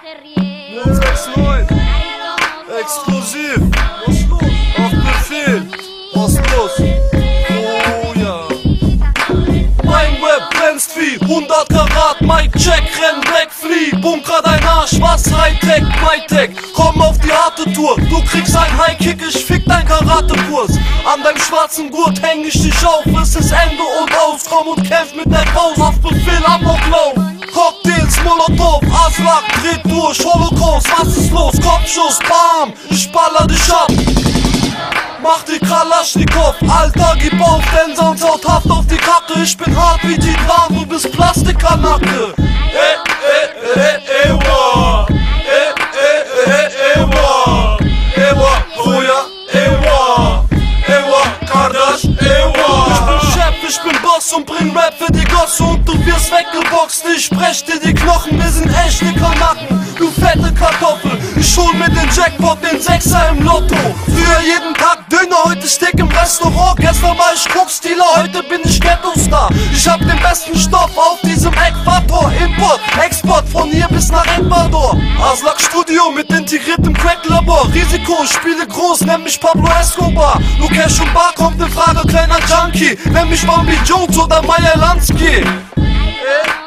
069 Explosiv, was los? Auf Befehl, was los? Oh ja. Mein Web glänzt wie 100 Karat, Mike Check, renn weg, flieh, bunker dein Arsch, was Hightech, Mytech, komm auf die harte Tour, du kriegst ein Highkick, ich fick dein Karatekurs, an deinem schwarzen Gurt häng ich dich auf, es ist Ende und aus, komm und kämpf mit der Pause, auf Befehl, Amoklauf, Cocktails, Molotow, Aslak, dreht durch, Holocaust, was ist los, Kopfschuss, Bam, ich baller dich ab. Mach die Kalaschnikow, Alter, gib auf, denn sonst haut Haft auf die Kacke. Ich bin hart wie Titan, du bist Plastikkanacke. Ewa, Ewa, Ewa, oh ja, Ewa, Kardash, Ewa. Ich bin Chef, ich bin Boss und bring Rap für die Gosse und du wirst weggeboxt. Ich sprech dir die Knochen, wir sind echte Kanacken, du fette Kartoffel. Ich hol mir den Jackpot, den Sechser im Lotto. Früher jeden Tag Döner, heute Steak im Restaurant. Gestern war ich Koksdealer, heute bin ich Ghetto-Star. Ich hab den besten Stoff auf diesem Äquator. Import, Export von hier bis nach Ecuador. Aslak Studio mit integriertem Crack-Labor. Risiko, ich spiele groß, nenn mich Pablo Escobar. Nur Cash und Bar kommt in Frage, kleiner Junkie. Nenn mich Bambi Jones oder Meyer Lansky.